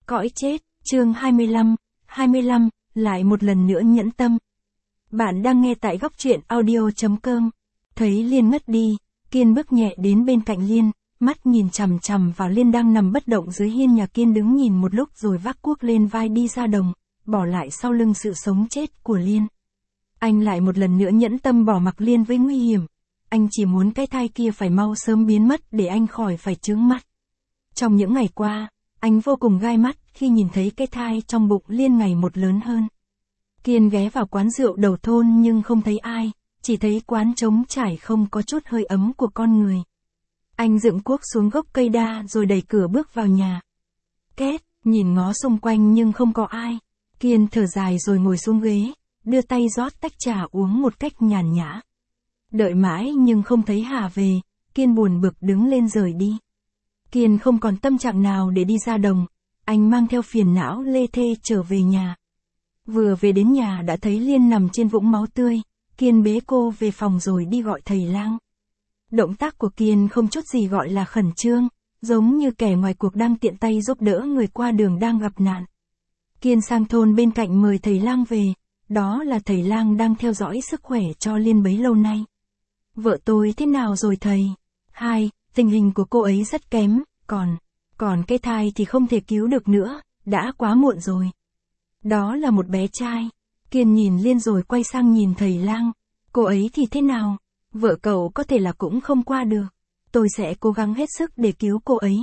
Cõi chết, chương 25, lại một lần nữa nhẫn tâm. Bạn đang nghe tại góc truyện audio.com. Thấy Liên ngất đi, Kiên bước nhẹ đến bên cạnh Liên, mắt nhìn chằm chằm vào Liên đang nằm bất động dưới hiên nhà. Kiên đứng nhìn một lúc rồi vác cuốc lên vai đi ra đồng, bỏ lại sau lưng sự sống chết của Liên. Anh lại một lần nữa nhẫn tâm bỏ mặc Liên với nguy hiểm. Anh chỉ muốn cái thai kia phải mau sớm biến mất để anh khỏi phải chướng mắt. Trong những ngày qua, anh vô cùng gai mắt khi nhìn thấy cái thai trong bụng Liên ngày một lớn hơn. Kiên ghé vào quán rượu đầu thôn nhưng không thấy ai, chỉ thấy quán trống trải không có chút hơi ấm của con người. Anh dựng cuốc xuống gốc cây đa rồi đẩy cửa bước vào nhà. Két, nhìn ngó xung quanh nhưng không có ai. Kiên thở dài rồi ngồi xuống ghế, đưa tay rót tách trà uống một cách nhàn nhã. Đợi mãi nhưng không thấy Hà về, Kiên buồn bực đứng lên rời đi. Kiên không còn tâm trạng nào để đi ra đồng, anh mang theo phiền não lê thê trở về nhà. Vừa về đến nhà đã thấy Liên nằm trên vũng máu tươi, Kiên bế cô về phòng rồi đi gọi thầy lang. Động tác của Kiên không chút gì gọi là khẩn trương, giống như kẻ ngoài cuộc đang tiện tay giúp đỡ người qua đường đang gặp nạn. Kiên sang thôn bên cạnh mời thầy lang về, đó là thầy lang đang theo dõi sức khỏe cho Liên bấy lâu nay. Vợ tôi thế nào rồi thầy? Tình hình của cô ấy rất kém, còn cái thai thì không thể cứu được nữa, đã quá muộn rồi. Đó là một bé trai. Kiên nhìn Liên rồi quay sang nhìn thầy lang. Cô ấy thì thế nào? Vợ cậu có thể là cũng không qua được. Tôi sẽ cố gắng hết sức để cứu cô ấy,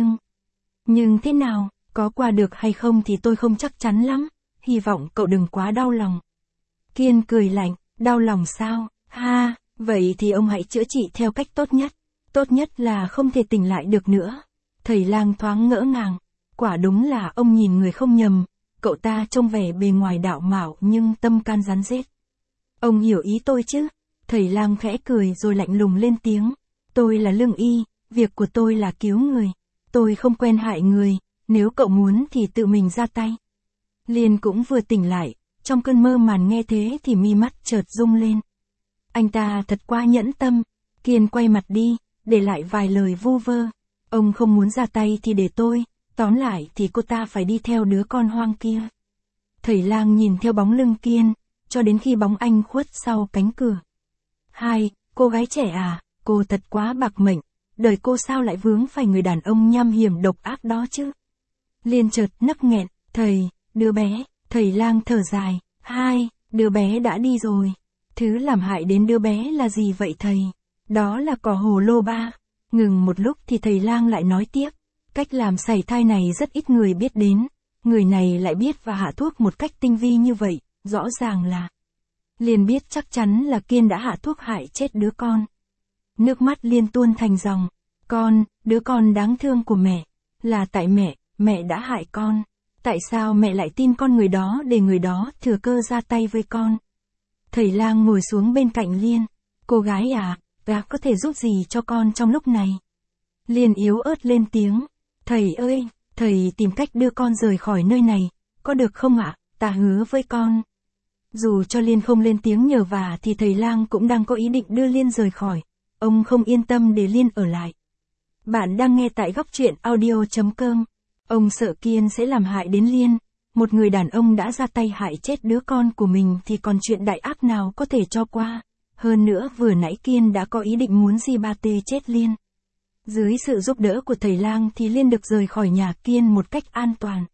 nhưng thế nào, có qua được hay không thì tôi không chắc chắn lắm. Hy vọng cậu đừng quá đau lòng. Kiên cười lạnh, đau lòng sao? Vậy thì ông hãy chữa trị theo cách tốt nhất. Tốt nhất là không thể tỉnh lại được nữa. Thầy lang thoáng ngỡ ngàng. Quả đúng là ông nhìn người không nhầm. Cậu ta trông vẻ bề ngoài đạo mạo nhưng tâm can rắn rết. Ông hiểu ý tôi chứ? Thầy lang khẽ cười rồi lạnh lùng lên tiếng. Tôi là lương y, việc của tôi là cứu người. Tôi không quen hại người, nếu cậu muốn thì tự mình ra tay. Liên cũng vừa tỉnh lại, trong cơn mơ màn nghe thế thì mi mắt chợt rung lên. Anh ta thật quá nhẫn tâm. Kiên quay mặt đi, để lại vài lời vu vơ. Ông không muốn ra tay thì để tôi, tóm lại thì cô ta phải đi theo đứa con hoang kia. Thầy lang nhìn theo bóng lưng Kiên, cho đến khi bóng anh khuất sau cánh cửa. Cô gái trẻ à, cô thật quá bạc mệnh, đời cô sao lại vướng phải người đàn ông nham hiểm độc ác đó chứ? Liên chợt nấc nghẹn, đứa bé, thầy lang thở dài, đứa bé đã đi rồi. Thứ làm hại đến đứa bé là gì vậy thầy? Đó là cỏ hồ lô ba. Ngừng một lúc thì thầy lang lại nói tiếp. Cách làm sảy thai này rất ít người biết đến. Người này lại biết và hạ thuốc một cách tinh vi như vậy, rõ ràng là. Liên biết chắc chắn là Kiên đã hạ thuốc hại chết đứa con. Nước mắt Liên tuôn thành dòng. Đứa con đáng thương của mẹ. Là tại mẹ đã hại con. Tại sao mẹ lại tin con người đó để người đó thừa cơ ra tay với con? Thầy lang ngồi xuống bên cạnh Liên. Cô gái à, gác có thể giúp gì cho con trong lúc này? Liên yếu ớt lên tiếng. Thầy ơi, thầy tìm cách đưa con rời khỏi nơi này, có được không ạ? Ta hứa với con. Dù cho Liên không lên tiếng nhờ vả thì thầy lang cũng đang có ý định đưa Liên rời khỏi. Ông không yên tâm để Liên ở lại. Bạn đang nghe tại góc truyện audio.com. Ông sợ Kiên sẽ làm hại đến Liên. Một người đàn ông đã ra tay hại chết đứa con của mình thì còn chuyện đại ác nào có thể cho qua. Hơn nữa vừa nãy Kiên đã có ý định muốn ba tê chết Liên. Dưới sự giúp đỡ của thầy lang thì Liên được rời khỏi nhà Kiên một cách an toàn.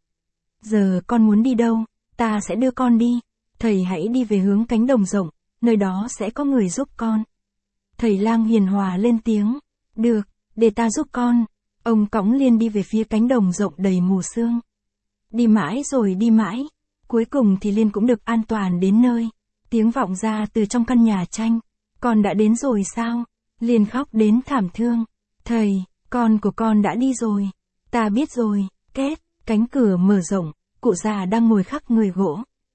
Giờ con muốn đi đâu, ta sẽ đưa con đi. Thầy hãy đi về hướng cánh đồng rộng, nơi đó sẽ có người giúp con. Thầy lang hiền hòa lên tiếng. Được, để ta giúp con. Ông cõng Liên đi về phía cánh đồng rộng đầy mù sương. Đi mãi rồi đi mãi. Cuối cùng thì Liên cũng được an toàn đến nơi. Tiếng vọng ra từ trong căn nhà tranh. Con đã đến rồi sao? Liên khóc đến thảm thương. Thầy, con của con đã đi rồi. Ta biết rồi. Két, cánh cửa mở rộng, cụ già đang ngồi khắc người gỗ.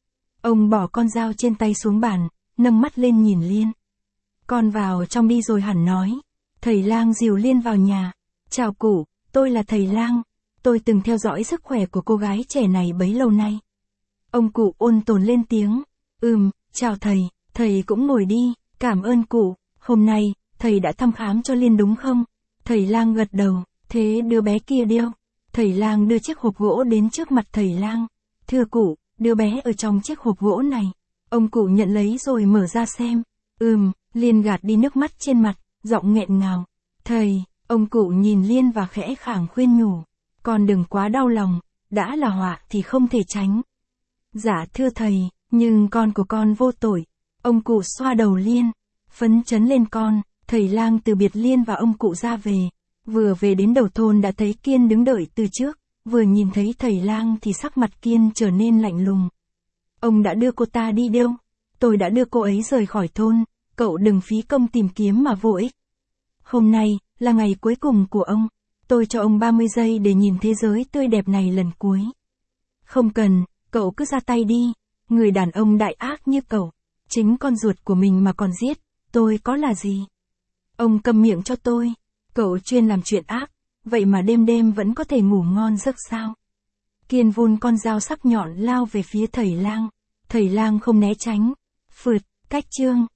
Ông bỏ con dao trên tay xuống bàn, nâng mắt lên nhìn Liên. Con vào trong đi rồi hẳn nói. Thầy lang dìu Liên vào nhà. Chào cụ, tôi là thầy lang. Tôi từng theo dõi sức khỏe của cô gái trẻ này bấy lâu nay. Ông cụ ôn tồn lên tiếng. Chào thầy cũng ngồi đi, cảm ơn cụ. Hôm nay, thầy đã thăm khám cho Liên đúng không? Thầy lang gật đầu. Thế đứa bé kia điêu? Thầy lang đưa chiếc hộp gỗ đến trước mặt thầy lang. Thưa cụ, đứa bé ở trong chiếc hộp gỗ này. Ông cụ nhận lấy rồi mở ra xem. Liên gạt đi nước mắt trên mặt, giọng nghẹn ngào. Thầy, ông cụ nhìn Liên và khẽ khàng khuyên nhủ. Con đừng quá đau lòng, đã là họa thì không thể tránh. Dạ thưa thầy, nhưng con của con vô tội. Ông cụ xoa đầu Liên, phấn chấn lên con. Thầy lang từ biệt Liên và ông cụ ra về. Vừa về đến đầu thôn đã thấy Kiên đứng đợi từ trước. Vừa nhìn thấy thầy lang thì sắc mặt Kiên trở nên lạnh lùng. Ông đã đưa cô ta đi đâu? Tôi đã đưa cô ấy rời khỏi thôn. Cậu đừng phí công tìm kiếm mà vô ích. Hôm nay, là ngày cuối cùng của ông. Tôi cho ông 30 giây để nhìn thế giới tươi đẹp này lần cuối. Không cần, cậu cứ ra tay đi. Người đàn ông đại ác như cậu. Chính con ruột của mình mà còn giết. Tôi có là gì? Ông câm miệng cho tôi. Cậu chuyên làm chuyện ác. Vậy mà đêm đêm vẫn có thể ngủ ngon giấc sao? Kiên vun con dao sắc nhọn lao về phía thầy lang. Thầy lang không né tránh. Phượt, cách chương.